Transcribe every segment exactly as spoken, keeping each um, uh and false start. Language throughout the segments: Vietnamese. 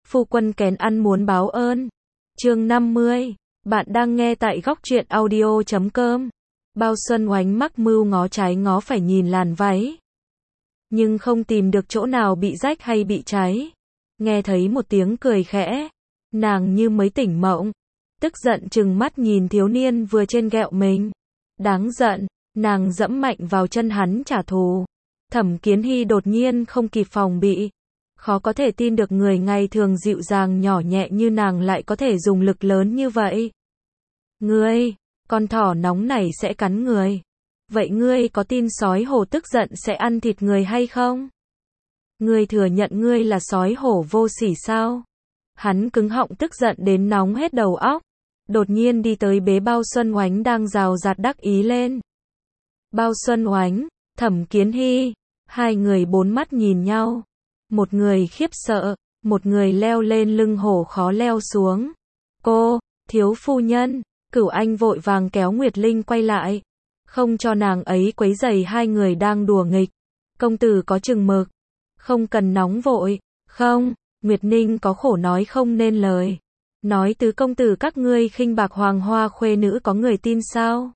Phu quân kén ăn muốn báo ơn. Chương năm mươi. Bạn đang nghe tại góc truyện audio chấm com. Bao Xuân Oánh mắc mưu ngó trái ngó phải nhìn làn váy, nhưng không tìm được chỗ nào bị rách hay bị cháy. Nghe thấy một tiếng cười khẽ, nàng như mới tỉnh mộng, tức giận trừng mắt nhìn thiếu niên vừa trên ghẹo mình. Đáng giận, nàng dẫm mạnh vào chân hắn trả thù. Thẩm Kiến Hy đột nhiên không kịp phòng bị. Khó có thể tin được người ngày thường dịu dàng nhỏ nhẹ như nàng lại có thể dùng lực lớn như vậy. Ngươi, con thỏ nóng này sẽ cắn người. Vậy ngươi có tin sói hổ tức giận sẽ ăn thịt người hay không? Ngươi thừa nhận ngươi là sói hổ vô sỉ sao? Hắn cứng họng tức giận đến nóng hết đầu óc. Đột nhiên đi tới bế Bao Xuân Oánh đang rào rạt đắc ý lên. Bao Xuân Oánh, Thẩm Kiến Hy, hai người bốn mắt nhìn nhau. Một người khiếp sợ, một người leo lên lưng hổ khó leo xuống. Cô, thiếu phu nhân, Cửu Anh vội vàng kéo Nguyệt Linh quay lại, không cho nàng ấy quấy rầy hai người đang đùa nghịch. Công tử có chừng mực, không cần nóng vội. Không, Nguyệt Ninh có khổ nói không nên lời. Nói tứ công tử các ngươi khinh bạc hoàng hoa khuê nữ có người tin sao?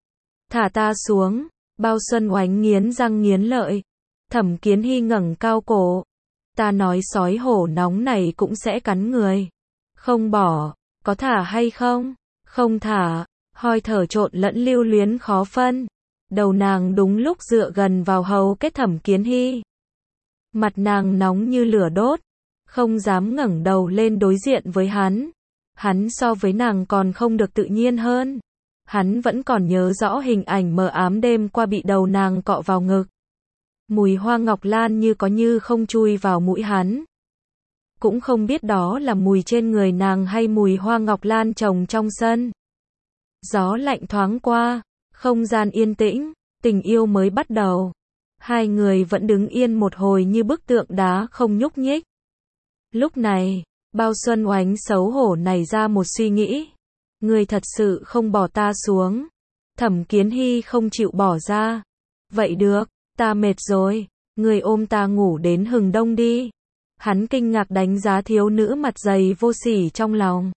Thả ta xuống. Bao Xuân Oánh nghiến răng nghiến lợi. Thẩm Kiến Hy ngẩng cao cổ. Ta nói sói hổ nóng này cũng sẽ cắn người. Không bỏ, có thả hay không? Không thả. Hoi thở trộn lẫn lưu luyến khó phân. Đầu nàng đúng lúc dựa gần vào hầu kết Thẩm Kiến Hy. Mặt nàng nóng như lửa đốt, không dám ngẩng đầu lên đối diện với hắn. Hắn so với nàng còn không được tự nhiên hơn. Hắn vẫn còn nhớ rõ hình ảnh mờ ám đêm qua bị đầu nàng cọ vào ngực. Mùi hoa ngọc lan như có như không chui vào mũi hắn. Cũng không biết đó là mùi trên người nàng hay mùi hoa ngọc lan trồng trong sân. Gió lạnh thoáng qua, không gian yên tĩnh, tình yêu mới bắt đầu. Hai người vẫn đứng yên một hồi như bức tượng đá không nhúc nhích. Lúc này, Bao Xuân Oánh xấu hổ nảy ra một suy nghĩ. Ngươi thật sự không bỏ ta xuống. Thẩm Kiến Hy không chịu bỏ ra. Vậy được, ta mệt rồi, ngươi ôm ta ngủ đến hừng đông đi. Hắn kinh ngạc đánh giá thiếu nữ mặt dày vô sỉ trong lòng.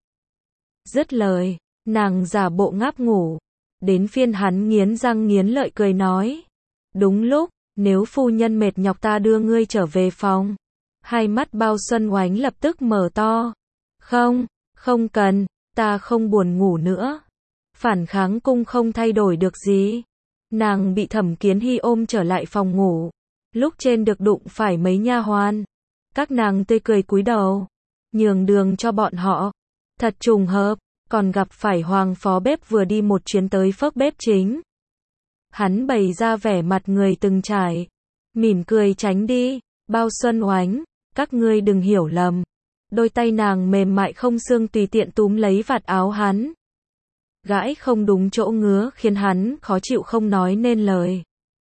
Dứt lời, nàng giả bộ ngáp ngủ. Đến phiên hắn nghiến răng nghiến lợi cười nói. Đúng lúc, nếu phu nhân mệt nhọc ta đưa ngươi trở về phòng. Hai mắt Bao Xuân Oánh lập tức mở to. Không, không cần, ta không buồn ngủ nữa. Phản kháng cung không thay đổi được gì. Nàng bị Thẩm Kiến Hy ôm trở lại phòng ngủ. Lúc trên được đụng phải mấy nha hoàn. Các nàng tươi cười cúi đầu, nhường đường cho bọn họ. Thật trùng hợp, còn gặp phải hoàng phó bếp vừa đi một chuyến tới phước bếp chính. Hắn bày ra vẻ mặt người từng trải, mỉm cười tránh đi. Bao Xuân Oánh, các ngươi đừng hiểu lầm. Đôi tay nàng mềm mại không xương tùy tiện túm lấy vạt áo hắn. Gãi không đúng chỗ ngứa khiến hắn khó chịu không nói nên lời.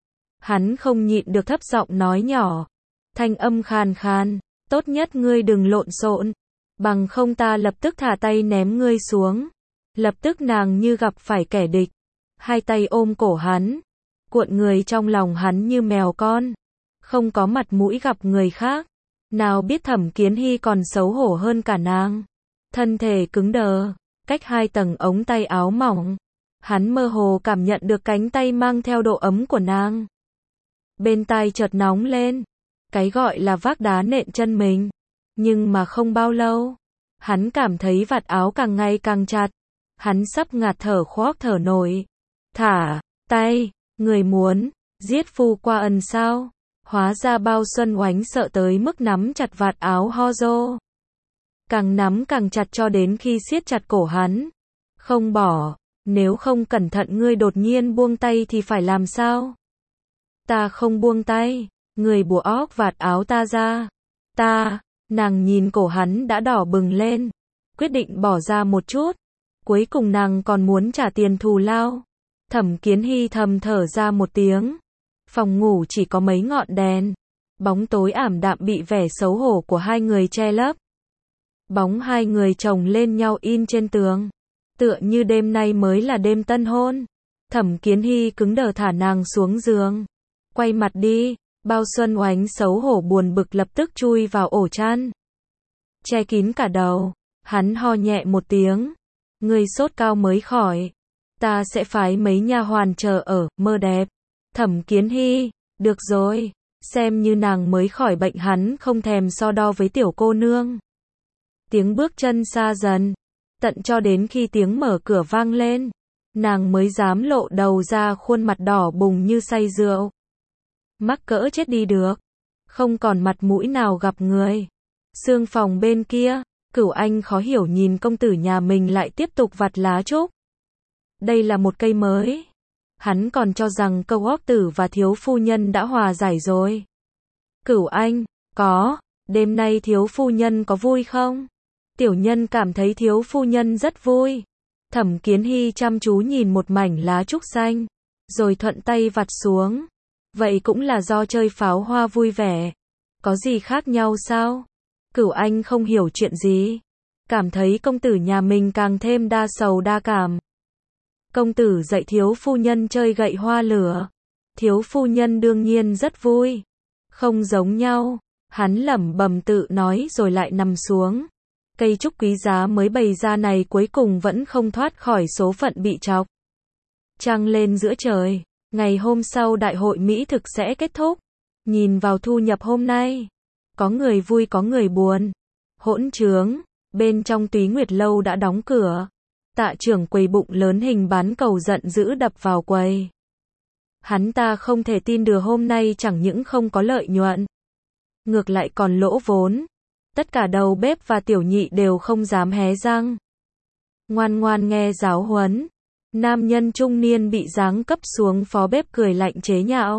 Hắn không nhịn được thấp giọng nói nhỏ, thanh âm khàn khàn, tốt nhất ngươi đừng lộn xộn, bằng không ta lập tức thả tay ném ngươi xuống. Lập tức nàng như gặp phải kẻ địch, hai tay ôm cổ hắn, cuộn người trong lòng hắn như mèo con, không có mặt mũi gặp người khác. Nào biết Thẩm Kiến Hy còn xấu hổ hơn cả nàng, thân thể cứng đờ, cách hai tầng ống tay áo mỏng, hắn mơ hồ cảm nhận được cánh tay mang theo độ ấm của nàng. Bên tai chợt nóng lên, cái gọi là vác đá nện chân mình, nhưng mà không bao lâu, hắn cảm thấy vạt áo càng ngày càng chặt, hắn sắp ngạt thở khoác thở nổi. Thả tay, người muốn giết phu qua ân sao? Hóa ra Bao Xuân Oánh sợ tới mức nắm chặt vạt áo Hozo. Càng nắm càng chặt cho đến khi siết chặt cổ hắn. Không bỏ, nếu không cẩn thận ngươi đột nhiên buông tay thì phải làm sao? Ta không buông tay, người bủa óc vạt áo ta ra. Ta, nàng nhìn cổ hắn đã đỏ bừng lên, quyết định bỏ ra một chút. Cuối cùng nàng còn muốn trả tiền thù lao. Thẩm Kiến Hy thầm thở ra một tiếng. Phòng ngủ chỉ có mấy ngọn đèn, bóng tối ảm đạm bị vẻ xấu hổ của hai người che lấp. Bóng hai người chồng lên nhau in trên tường, tựa như đêm nay mới là đêm tân hôn. Thẩm Kiến Hy cứng đờ thả nàng xuống giường, quay mặt đi. Bao Xuân Oánh xấu hổ buồn bực lập tức chui vào ổ chăn. che kín cả đầu. Hắn ho nhẹ một tiếng. Ngươi sốt cao mới khỏi. Ta sẽ phái mấy nha hoàn chờ ở, mơ đẹp. Thẩm Kiến Hy, được rồi, xem như nàng mới khỏi bệnh hắn không thèm so đo với tiểu cô nương. Tiếng bước chân xa dần, tận cho đến khi tiếng mở cửa vang lên, nàng mới dám lộ đầu ra khuôn mặt đỏ bừng như say rượu. Mắc cỡ chết đi được, không còn mặt mũi nào gặp người. Sương phòng bên kia, Cửu Anh khó hiểu nhìn công tử nhà mình lại tiếp tục vặt lá trúc. Đây là một cây mới. Hắn còn cho rằng câu óc tử và thiếu phu nhân đã hòa giải rồi. Cửu Anh, có, đêm nay thiếu phu nhân có vui không? Tiểu nhân cảm thấy thiếu phu nhân rất vui. Thẩm Kiến Hy chăm chú nhìn một mảnh lá trúc xanh, rồi thuận tay vặt xuống. Vậy cũng là do chơi pháo hoa vui vẻ. Có gì khác nhau sao? Cửu Anh không hiểu chuyện gì. Cảm thấy công tử nhà mình càng thêm đa sầu đa cảm. Công tử dạy thiếu phu nhân chơi gậy hoa lửa. Thiếu phu nhân đương nhiên rất vui. Không giống nhau. Hắn lẩm bẩm tự nói rồi lại nằm xuống. Cây trúc quý giá mới bày ra này cuối cùng vẫn không thoát khỏi số phận bị chọc. Trăng lên giữa trời. Ngày hôm sau đại hội mỹ thực sẽ kết thúc. Nhìn vào thu nhập hôm nay, có người vui có người buồn. Hỗn trướng, bên trong Túy Nguyệt lâu đã đóng cửa. Tạ trưởng quầy bụng lớn hình bán cầu giận dữ đập vào quầy. Hắn ta không thể tin được hôm nay chẳng những không có lợi nhuận, ngược lại còn lỗ vốn. Tất cả đầu bếp và tiểu nhị đều không dám hé răng. Ngoan ngoan nghe giáo huấn. Nam nhân trung niên bị giáng cấp xuống phó bếp cười lạnh chế nhạo.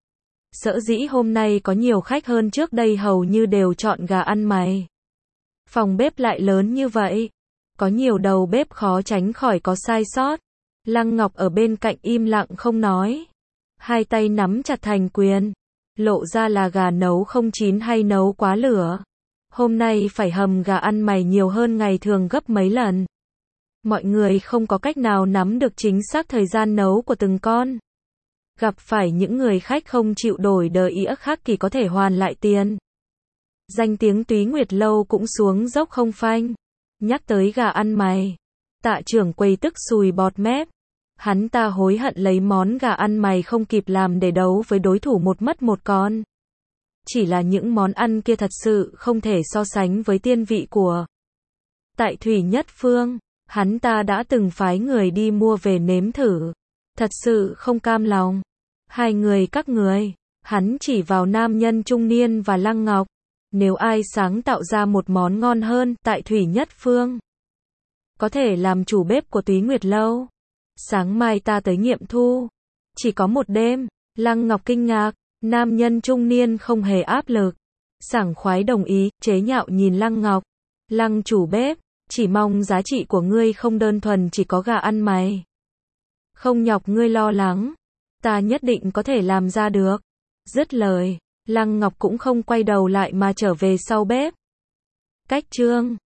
Sở dĩ hôm nay có nhiều khách hơn trước đây hầu như đều chọn gà ăn mày. Phòng bếp lại lớn như vậy, có nhiều đầu bếp khó tránh khỏi có sai sót. Lăng Ngọc ở bên cạnh im lặng không nói. Hai tay nắm chặt thành quyền. Lộ ra là gà nấu không chín hay nấu quá lửa. Hôm nay phải hầm gà ăn mày nhiều hơn ngày thường gấp mấy lần. Mọi người không có cách nào nắm được chính xác thời gian nấu của từng con. Gặp phải những người khách không chịu đổi đời ĩa khác thì có thể hoàn lại tiền. Danh tiếng Túy Nguyệt lâu cũng xuống dốc không phanh. Nhắc tới gà ăn mày, Tạ trưởng quầy tức sùi bọt mép. Hắn ta hối hận lấy món gà ăn mày không kịp làm để đấu với đối thủ một mất một con. Chỉ là những món ăn kia thật sự không thể so sánh với tiên vị của Tại Thủy Nhất Phương. Hắn ta đã từng phái người đi mua về nếm thử. Thật sự không cam lòng. Hai người các người. Hắn chỉ vào nam nhân trung niên và Lăng Ngọc. Nếu ai sáng tạo ra một món ngon hơn Tại Thủy Nhất Phương, có thể làm chủ bếp của Túy Nguyệt lâu. Sáng mai ta tới nghiệm thu. Chỉ có một đêm. Lăng Ngọc kinh ngạc. Nam nhân trung niên không hề áp lực. Sảng khoái đồng ý, chế nhạo nhìn Lăng Ngọc. Lăng chủ bếp, chỉ mong giá trị của ngươi không đơn thuần chỉ có gà ăn mày. Không nhọc ngươi lo lắng. Ta nhất định có thể làm ra được. Dứt lời, Lăng Ngọc cũng không quay đầu lại mà trở về sau bếp. Cách chương